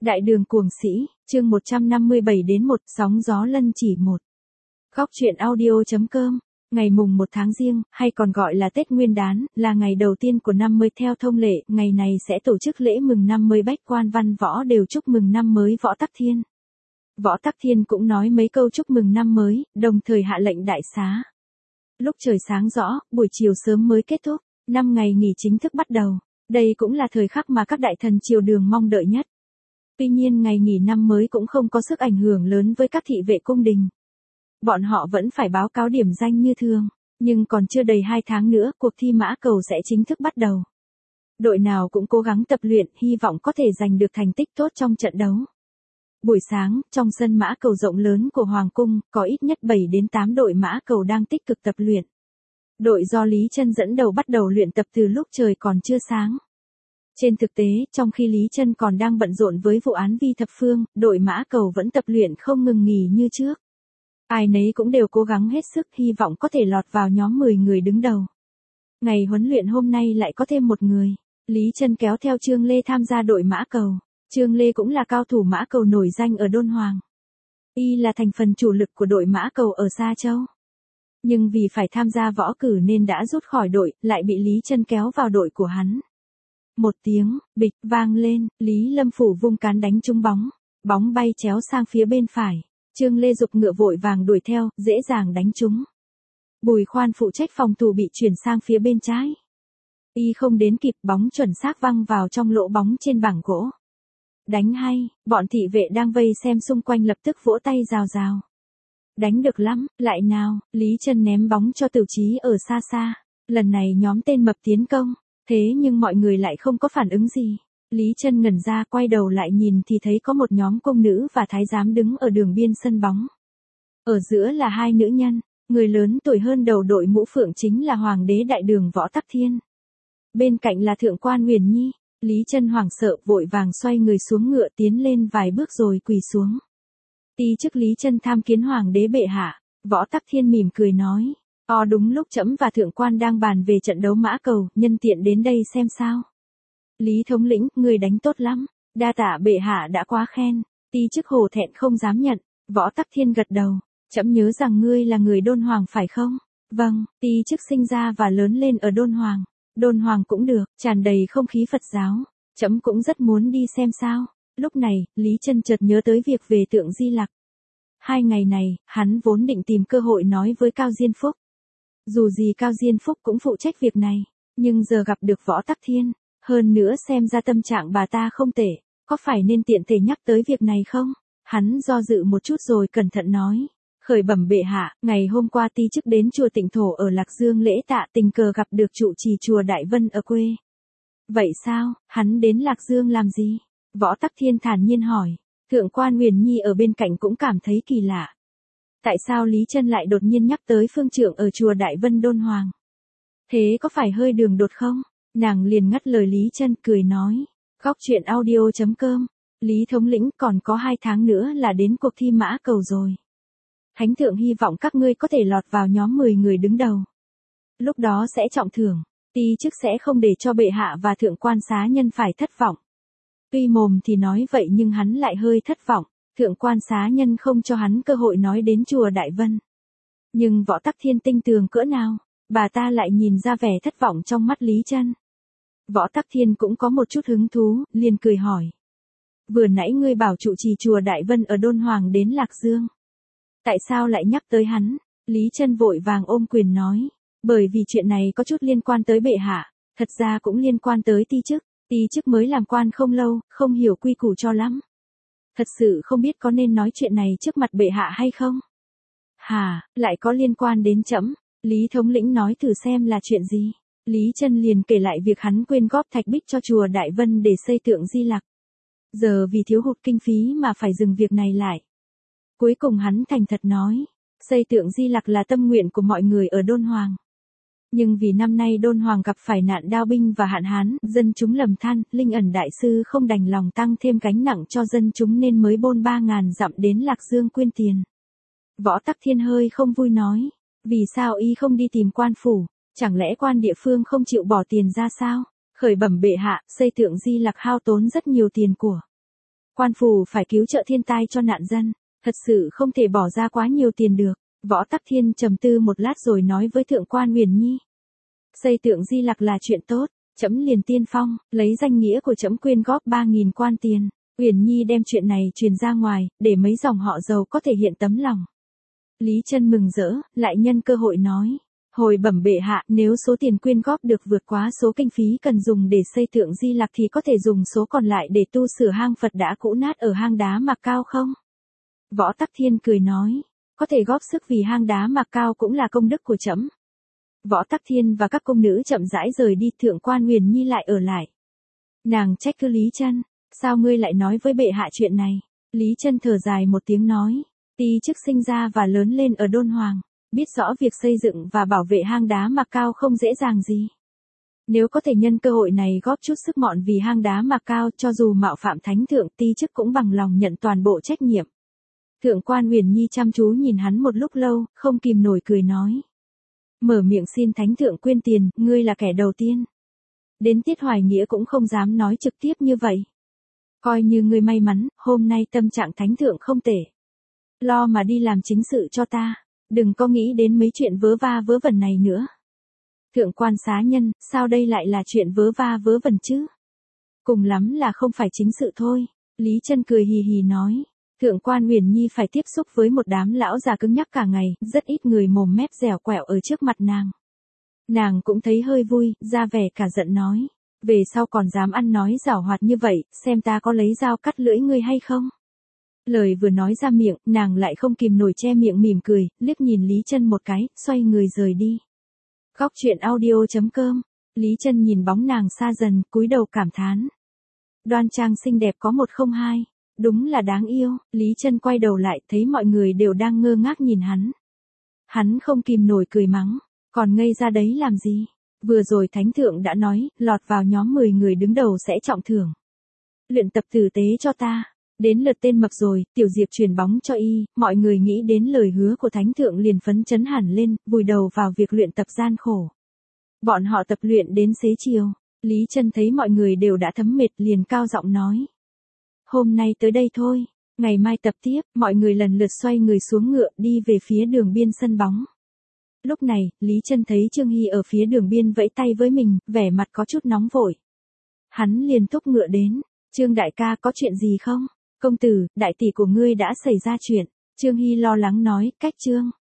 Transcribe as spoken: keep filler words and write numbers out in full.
Đại đường cuồng sĩ, chương một trăm năm mươi bảy đến một, sóng gió lân chỉ một. Góc truyện audio.com, ngày mùng một tháng Giêng, hay còn gọi là Tết Nguyên đán, là ngày đầu tiên của năm mới theo thông lệ, ngày này sẽ tổ chức lễ mừng năm mới bách quan văn võ đều chúc mừng năm mới Võ Tắc Thiên. Võ Tắc Thiên cũng nói mấy câu chúc mừng năm mới, đồng thời hạ lệnh đại xá. Lúc trời sáng rõ, buổi chiều sớm mới kết thúc, năm ngày nghỉ chính thức bắt đầu. Đây cũng là thời khắc mà các đại thần triều đường mong đợi nhất. Tuy nhiên ngày nghỉ năm mới cũng không có sức ảnh hưởng lớn với các thị vệ cung đình. Bọn họ vẫn phải báo cáo điểm danh như thường, nhưng còn chưa đầy hai tháng nữa cuộc thi mã cầu sẽ chính thức bắt đầu. Đội nào cũng cố gắng tập luyện, hy vọng có thể giành được thành tích tốt trong trận đấu. Buổi sáng, trong sân mã cầu rộng lớn của Hoàng cung, có ít nhất bảy đến tám đội mã cầu đang tích cực tập luyện. Đội do Lý Chân dẫn đầu bắt đầu luyện tập từ lúc trời còn chưa sáng. Trên thực tế, trong khi Lý Chân còn đang bận rộn với vụ án Vi Thập Phương, đội mã cầu vẫn tập luyện không ngừng nghỉ như trước. Ai nấy cũng đều cố gắng hết sức, hy vọng có thể lọt vào nhóm mười người đứng đầu. Ngày huấn luyện hôm nay lại có thêm một người. Lý Chân kéo theo Trương Lê tham gia đội mã cầu. Trương Lê cũng là cao thủ mã cầu nổi danh ở Đôn Hoàng. Y là thành phần chủ lực của đội mã cầu ở Sa Châu. Nhưng vì phải tham gia võ cử nên đã rút khỏi đội, lại bị Lý Chân kéo vào đội của hắn. Một tiếng, bịch, vang lên, Lý Lâm Phủ vung cán đánh trúng bóng. Bóng bay chéo sang phía bên phải. Trương Lê giục ngựa vội vàng đuổi theo, dễ dàng đánh trúng. Bùi Khoan phụ trách phòng thủ bị chuyển sang phía bên trái. Y không đến kịp, bóng chuẩn xác văng vào trong lỗ bóng trên bảng gỗ. Đánh hay, bọn thị vệ đang vây xem xung quanh lập tức vỗ tay rào rào. Đánh được lắm, lại nào, Lý Chân ném bóng cho Tửu Chí ở xa xa. Lần này nhóm tên mập tiến công. Thế nhưng mọi người lại không có phản ứng gì. Lý Chân ngẩn ra, quay đầu lại nhìn thì thấy có một nhóm công nữ và thái giám đứng ở đường biên sân bóng. Ở giữa là hai nữ nhân, người lớn tuổi hơn đầu đội mũ phượng chính là Hoàng đế Đại Đường Võ Tắc Thiên. Bên cạnh là Thượng quan Huyền Nhi. Lý Chân hoảng sợ vội vàng xoay người xuống ngựa tiến lên vài bước rồi quỳ xuống. Ti chức Lý Chân tham kiến Hoàng đế bệ hạ. Võ Tắc Thiên mỉm cười nói. O đúng lúc trẫm và thượng quan đang bàn về trận đấu mã cầu, nhân tiện đến đây xem sao. Lý thống lĩnh, người đánh tốt lắm. Đa tạ bệ hạ đã quá khen. Ti chức hổ thẹn không dám nhận. Võ Tắc Thiên gật đầu. Trẫm nhớ rằng ngươi là người Đôn Hoàng phải không? Vâng, ti chức sinh ra và lớn lên ở Đôn Hoàng. Đôn Hoàng cũng được, tràn đầy không khí Phật giáo. Trẫm cũng rất muốn đi xem sao. Lúc này, Lý Chân chợt nhớ tới việc về tượng Di Lặc. Hai ngày này, hắn vốn định tìm cơ hội nói với Cao Diên Phúc. Dù gì Cao Diên Phúc cũng phụ trách việc này, nhưng giờ gặp được Võ Tắc Thiên, hơn nữa xem ra tâm trạng bà ta không tệ, có phải nên tiện thể nhắc tới việc này không? Hắn do dự một chút rồi cẩn thận nói, khởi bẩm bệ hạ, ngày hôm qua ti chức đến chùa Tịnh Thổ ở Lạc Dương lễ tạ, tình cờ gặp được trụ trì chùa Đại Vân ở quê. Vậy sao, hắn đến Lạc Dương làm gì? Võ Tắc Thiên thản nhiên hỏi. Thượng quan Huyền Nhi ở bên cạnh cũng cảm thấy kỳ lạ. Tại sao Lý Chân lại đột nhiên nhắc tới phương trưởng ở chùa Đại Vân Đôn Hoàng? Thế có phải hơi đường đột không? Nàng liền ngắt lời Lý Chân cười nói. Góc truyện audio.com, Lý thống lĩnh còn có hai tháng nữa là đến cuộc thi mã cầu rồi. Thánh thượng hy vọng các ngươi có thể lọt vào nhóm mười người đứng đầu. Lúc đó sẽ trọng thưởng, ti chức sẽ không để cho bệ hạ và thượng quan xá nhân phải thất vọng. Tuy mồm thì nói vậy nhưng hắn lại hơi thất vọng. Thượng quan xá nhân không cho hắn cơ hội nói đến chùa Đại Vân. Nhưng Võ Tắc Thiên tinh tường cỡ nào, bà ta lại nhìn ra vẻ thất vọng trong mắt Lý Chân. Võ Tắc Thiên cũng có một chút hứng thú, liền cười hỏi. Vừa nãy ngươi bảo trụ trì chùa Đại Vân ở Đôn Hoàng đến Lạc Dương. Tại sao lại nhắc tới hắn? Lý Chân vội vàng ôm quyền nói. Bởi vì chuyện này có chút liên quan tới bệ hạ, thật ra cũng liên quan tới ti chức. Ti chức mới làm quan không lâu, không hiểu quy củ cho lắm. Thật sự không biết có nên nói chuyện này trước mặt bệ hạ hay không? Hà, lại có liên quan đến trẫm. Lý thống lĩnh nói thử xem là chuyện gì. Lý Chân liền kể lại việc hắn quyên góp thạch bích cho chùa Đại Vân để xây tượng Di Lặc. Giờ vì thiếu hụt kinh phí mà phải dừng việc này lại. Cuối cùng hắn thành thật nói, xây tượng Di Lặc là tâm nguyện của mọi người ở Đôn Hoàng. Nhưng vì năm nay Đôn Hoàng gặp phải nạn đao binh và hạn hán, dân chúng lầm than, Linh Ẩn đại sư không đành lòng tăng thêm gánh nặng cho dân chúng nên mới bôn ba ngàn dặm đến Lạc Dương quyên tiền. Võ Tắc Thiên hơi không vui nói, vì sao y không đi tìm quan phủ, chẳng lẽ quan địa phương không chịu bỏ tiền ra sao? Khởi bẩm bệ hạ, xây tượng Di Lặc hao tốn rất nhiều tiền của. Quan phủ phải cứu trợ thiên tai cho nạn dân, thật sự không thể bỏ ra quá nhiều tiền được. Võ Tắc Thiên trầm tư một lát rồi nói với thượng quan Huyền Nhi. Xây tượng Di Lặc là chuyện tốt, trẫm liền tiên phong, lấy danh nghĩa của trẫm quyên góp ba nghìn quan tiền. Huyền Nhi đem chuyện này truyền ra ngoài, để mấy dòng họ giàu có thể hiện tấm lòng. Lý Chân mừng rỡ, lại nhân cơ hội nói. Hồi bẩm bệ hạ, nếu số tiền quyên góp được vượt quá số kinh phí cần dùng để xây tượng Di Lặc thì có thể dùng số còn lại để tu sửa hang Phật đã cũ nát ở hang đá Mạc Cao không? Võ Tắc Thiên cười nói. Có thể góp sức vì hang đá Mạc Cao cũng là công đức của trẫm. Võ Tắc Thiên và các công nữ chậm rãi rời đi, thượng quan Huyền Nhi lại ở lại. Nàng trách cứ Lý Chân, sao ngươi lại nói với bệ hạ chuyện này? Lý Chân thở dài một tiếng nói, Ti chức sinh ra và lớn lên ở Đôn Hoàng, biết rõ việc xây dựng và bảo vệ hang đá Mạc Cao không dễ dàng gì. Nếu có thể nhân cơ hội này góp chút sức mọn vì hang đá Mạc Cao, cho dù mạo phạm thánh thượng, Ti chức cũng bằng lòng nhận toàn bộ trách nhiệm. Thượng quan Huyền Nhi chăm chú nhìn hắn một lúc lâu, không kìm nổi cười nói. Mở miệng xin thánh thượng quyên tiền, ngươi là kẻ đầu tiên. Đến Tiết Hoài Nghĩa cũng không dám nói trực tiếp như vậy. Coi như ngươi may mắn, hôm nay tâm trạng thánh thượng không tệ. Lo mà đi làm chính sự cho ta, đừng có nghĩ đến mấy chuyện vớ va vớ vẩn này nữa. Thượng quan xá nhân, sao đây lại là chuyện vớ va vớ vẩn chứ? Cùng lắm là không phải chính sự thôi. Lý Chân cười hì hì nói. Thượng quan Huyền Nhi phải tiếp xúc với một đám lão già cứng nhắc cả ngày, rất ít người mồm mép dẻo quẹo ở trước mặt nàng. Nàng cũng thấy hơi vui, ra vẻ cả giận nói. Về sau còn dám ăn nói giảo hoạt như vậy, xem ta có lấy dao cắt lưỡi ngươi hay không? Lời vừa nói ra miệng, nàng lại không kìm nổi che miệng mỉm cười, liếc nhìn Lý Chân một cái, xoay người rời đi. Góc truyện audio chấm com. Lý Chân nhìn bóng nàng xa dần, cúi đầu cảm thán. Đoan trang xinh đẹp có một không hai. Đúng là đáng yêu. Lý Chân quay đầu lại, thấy mọi người đều đang ngơ ngác nhìn hắn. Hắn không kìm nổi cười mắng. Còn ngây ra đấy làm gì? Vừa rồi thánh thượng đã nói, lọt vào nhóm mười người đứng đầu sẽ trọng thưởng. Luyện tập tử tế cho ta. Đến lượt tên Mập rồi, Tiểu Diệp truyền bóng cho y, mọi người nghĩ đến lời hứa của thánh thượng liền phấn chấn hẳn lên, vùi đầu vào việc luyện tập gian khổ. Bọn họ tập luyện đến xế chiều. Lý Chân thấy mọi người đều đã thấm mệt liền cao giọng nói. Hôm nay tới đây thôi, ngày mai tập tiếp. Mọi người lần lượt xoay người xuống ngựa đi về phía đường biên sân bóng. Lúc này, Lý Chân thấy Trương Hy ở phía đường biên vẫy tay với mình, vẻ mặt có chút nóng vội. Hắn liền thúc ngựa đến. Trương đại ca, có chuyện gì không? Công tử, đại tỷ của ngươi đã xảy ra chuyện. Trương Hy lo lắng nói. Cách Trương